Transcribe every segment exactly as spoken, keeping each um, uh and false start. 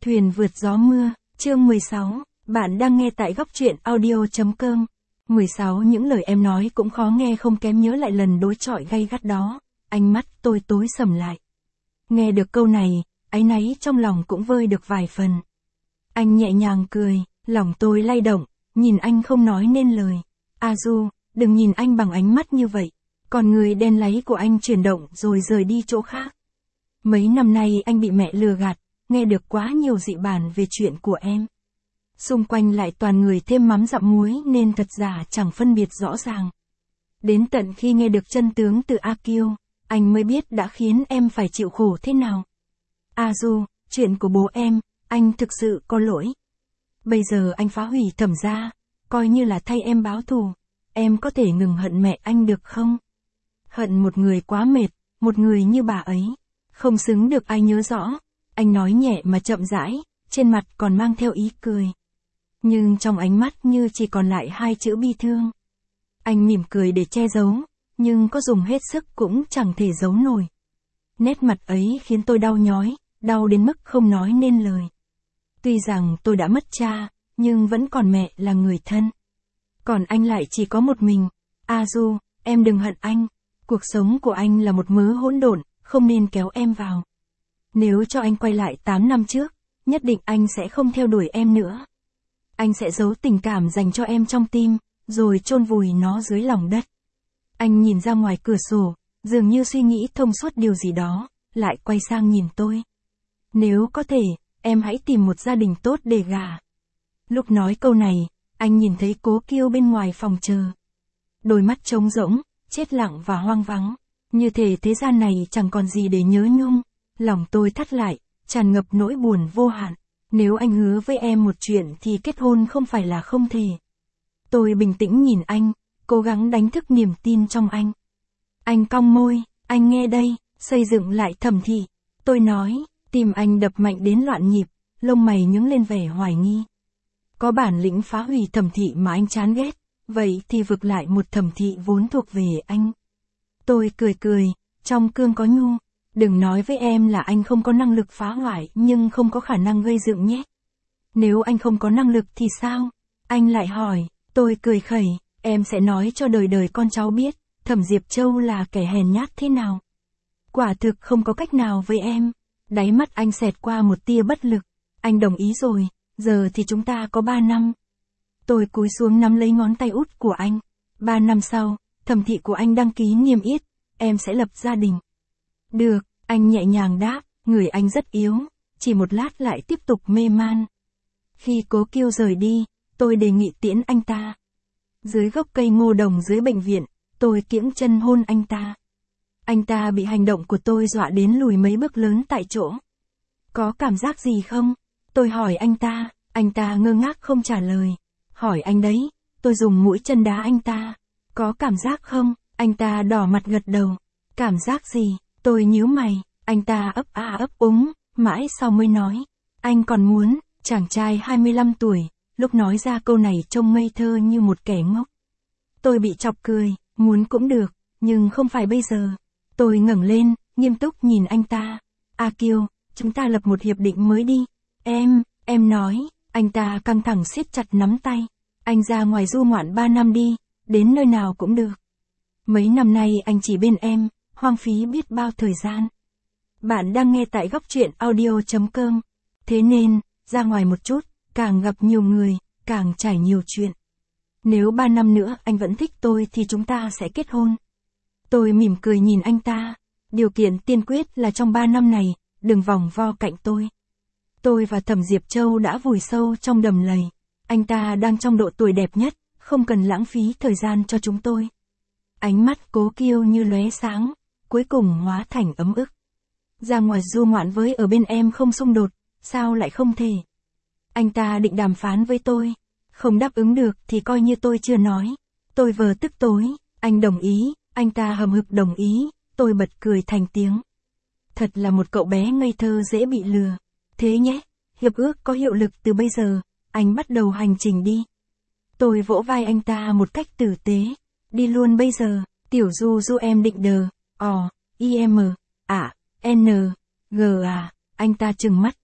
Thuyền vượt gió mưa, chương mười sáu, bạn đang nghe tại góc truyện audio chấm com. mười sáu Những lời em nói cũng khó nghe không kém nhớ lại lần đối chọi gay gắt đó, ánh mắt tôi tối sầm lại. Nghe được câu này, áy náy trong lòng cũng vơi được vài phần. Anh nhẹ nhàng cười, lòng tôi lay động, nhìn anh không nói nên lời. A Du, đừng nhìn anh bằng ánh mắt như vậy. Còn người đen láy của anh chuyển động rồi rời đi chỗ khác. Mấy năm nay anh bị mẹ lừa gạt, nghe được quá nhiều dị bản về chuyện của em. Xung quanh lại toàn người thêm mắm dặm muối nên thật giả chẳng phân biệt rõ ràng. Đến tận khi nghe được chân tướng từ A Kiêu, anh mới biết đã khiến em phải chịu khổ thế nào. A Du, chuyện của bố em, anh thực sự có lỗi. Bây giờ anh phá hủy Thẩm gia, coi như là thay em báo thù. Em có thể ngừng hận mẹ anh được không? Hận một người quá mệt, một người như bà ấy, không xứng được ai nhớ rõ. Anh nói nhẹ mà chậm rãi, trên mặt còn mang theo ý cười. Nhưng trong ánh mắt như chỉ còn lại hai chữ bi thương. Anh mỉm cười để che giấu, nhưng có dùng hết sức cũng chẳng thể giấu nổi. Nét mặt ấy khiến tôi đau nhói, đau đến mức không nói nên lời. Tuy rằng tôi đã mất cha, nhưng vẫn còn mẹ là người thân. Còn anh lại chỉ có một mình. A Du, em đừng hận anh. Cuộc sống của anh là một mớ hỗn độn, không nên kéo em vào. Nếu cho anh quay lại tám năm trước, nhất định anh sẽ không theo đuổi em nữa. Anh sẽ giấu tình cảm dành cho em trong tim, rồi chôn vùi nó dưới lòng đất. Anh nhìn ra ngoài cửa sổ, dường như suy nghĩ thông suốt điều gì đó, lại quay sang nhìn tôi. Nếu có thể, em hãy tìm một gia đình tốt để gả. Lúc nói câu này, anh nhìn thấy Cố Kiêu bên ngoài phòng chờ. Đôi mắt trống rỗng, chết lặng và hoang vắng, như thể thế gian này chẳng còn gì để nhớ nhung. Lòng tôi thắt lại, tràn ngập nỗi buồn vô hạn. Nếu anh hứa với em một chuyện thì kết hôn không phải là không thể. Tôi bình tĩnh nhìn anh, cố gắng đánh thức niềm tin trong anh. Anh cong môi, anh nghe đây, xây dựng lại Thẩm thị. Tôi nói, tim anh đập mạnh đến loạn nhịp, lông mày nhướng lên vẻ hoài nghi. Có bản lĩnh phá hủy Thẩm thị mà anh chán ghét, vậy thì vực lại một Thẩm thị vốn thuộc về anh. Tôi cười cười, trong cương có nhu. Đừng nói với em là anh không có năng lực phá hoại nhưng không có khả năng gây dựng nhé. Nếu anh không có năng lực thì sao? Anh lại hỏi, tôi cười khẩy, em sẽ nói cho đời đời con cháu biết, Thẩm Diệp Châu là kẻ hèn nhát thế nào. Quả thực không có cách nào với em. Đáy mắt anh xẹt qua một tia bất lực. Anh đồng ý rồi, giờ thì chúng ta có ba năm. Tôi cúi xuống nắm lấy ngón tay út của anh. Ba năm sau, Thẩm thị của anh đăng ký niêm yết, em sẽ lập gia đình. Được, anh nhẹ nhàng đáp, người anh rất yếu, chỉ một lát lại tiếp tục mê man. Khi Cố Kiêu rời đi, tôi đề nghị tiễn anh ta. Dưới gốc cây ngô đồng dưới bệnh viện, tôi kiễng chân hôn anh ta. Anh ta bị hành động của tôi dọa đến lùi mấy bước lớn tại chỗ. Có cảm giác gì không? Tôi hỏi anh ta, anh ta ngơ ngác không trả lời. Hỏi anh đấy, tôi dùng mũi chân đá anh ta. Có cảm giác không? Anh ta đỏ mặt gật đầu. Cảm giác gì? Tôi nhíu mày, anh ta ấp a ấp úng, mãi sau mới nói. Anh còn muốn, chàng trai hai mươi lăm tuổi, lúc nói ra câu này trông ngây thơ như một kẻ ngốc. Tôi bị chọc cười, muốn cũng được, nhưng không phải bây giờ. Tôi ngẩng lên, nghiêm túc nhìn anh ta. A Kiêu, chúng ta lập một hiệp định mới đi. Em, em nói, anh ta căng thẳng siết chặt nắm tay. Anh ra ngoài du ngoạn ba năm đi, đến nơi nào cũng được. Mấy năm nay anh chỉ bên em. Hoang phí biết bao thời gian. Bạn đang nghe tại góc truyện audio chấm com. Thế nên, ra ngoài một chút, càng gặp nhiều người, càng trải nhiều chuyện. Nếu ba năm nữa anh vẫn thích tôi thì chúng ta sẽ kết hôn. Tôi mỉm cười nhìn anh ta. Điều kiện tiên quyết là trong ba năm này, đừng vòng vo cạnh tôi. Tôi và Thẩm Diệp Châu đã vùi sâu trong đầm lầy. Anh ta đang trong độ tuổi đẹp nhất, không cần lãng phí thời gian cho chúng tôi. Ánh mắt Cố Kiêu như lóe sáng. Cuối cùng hóa thành ấm ức. Ra ngoài du ngoạn với ở bên em không xung đột, sao lại không thể? Anh ta định đàm phán với tôi, không đáp ứng được thì coi như tôi chưa nói. Tôi vờ tức tối, anh đồng ý, anh ta hầm hực đồng ý, tôi bật cười thành tiếng. Thật là một cậu bé ngây thơ dễ bị lừa. Thế nhé, hiệp ước có hiệu lực từ bây giờ, anh bắt đầu hành trình đi. Tôi vỗ vai anh ta một cách tử tế, đi luôn bây giờ, Tiểu Du Du em định đờ. O, I M, à, N, G à, anh ta trừng mắt,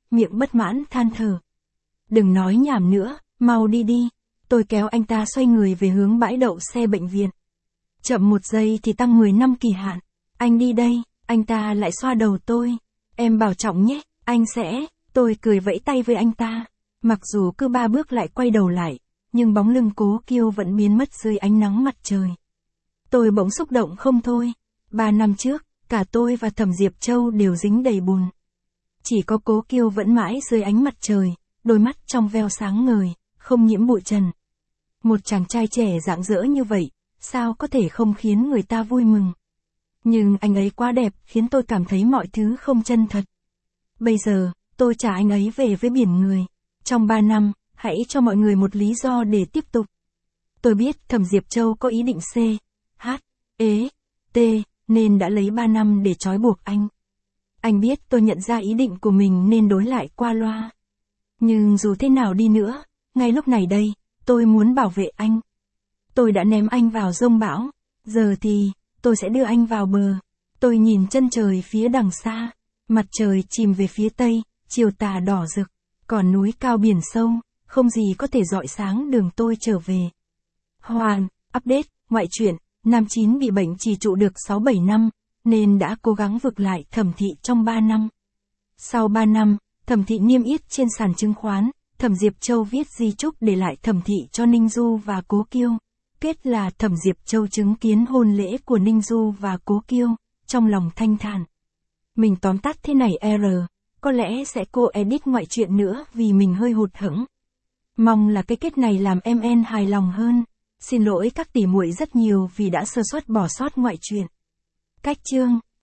miệng bất mãn than thở. Đừng nói nhảm nữa, mau đi đi. Tôi kéo anh ta xoay người về hướng bãi đậu xe bệnh viện. Chậm một giây thì tăng mười năm kỳ hạn. Anh đi đây, anh ta lại xoa đầu tôi. Em bảo trọng nhé, anh sẽ, tôi cười vẫy tay với anh ta. Mặc dù cứ ba bước lại quay đầu lại, nhưng bóng lưng Cố Kiêu vẫn biến mất dưới ánh nắng mặt trời. Tôi bỗng xúc động không thôi. Ba năm trước, cả tôi và Thẩm Diệp Châu đều dính đầy bùn. Chỉ có Cố Kiêu vẫn mãi dưới ánh mặt trời, đôi mắt trong veo sáng ngời, không nhiễm bụi trần. Một chàng trai trẻ rạng rỡ như vậy, sao có thể không khiến người ta vui mừng. Nhưng anh ấy quá đẹp khiến tôi cảm thấy mọi thứ không chân thật. Bây giờ, tôi trả anh ấy về với biển người. Trong ba năm, hãy cho mọi người một lý do để tiếp tục. Tôi biết Thẩm Diệp Châu có ý định C, H, E, T, nên đã lấy ba năm để trói buộc anh. Anh biết tôi nhận ra ý định của mình nên đối lại qua loa. Nhưng dù thế nào đi nữa, ngay lúc này đây, tôi muốn bảo vệ anh. Tôi đã ném anh vào giông bão, giờ thì, tôi sẽ đưa anh vào bờ. Tôi nhìn chân trời phía đằng xa, mặt trời chìm về phía tây, chiều tà đỏ rực, còn núi cao biển sâu, không gì có thể rọi sáng đường tôi trở về. Hoàn, update, ngoại truyện, nam chín bị bệnh trì trụ được sáu bảy năm, nên đã cố gắng vực lại Thẩm thị trong ba năm. Sau ba năm, Thẩm thị niêm yết trên sàn chứng khoán, Thẩm Diệp Châu viết di chúc để lại Thẩm thị cho Ninh Du và Cố Kiêu. Kết là Thẩm Diệp Châu chứng kiến hôn lễ của Ninh Du và Cố Kiêu, trong lòng thanh thản. Mình tóm tắt thế này R, có lẽ sẽ cô edit ngoại truyện nữa vì mình hơi hụt hẫng. Mong là cái kết này làm em en hài lòng hơn. Xin lỗi các tỷ muội rất nhiều vì đã sơ suất bỏ sót ngoại truyện. Cách chương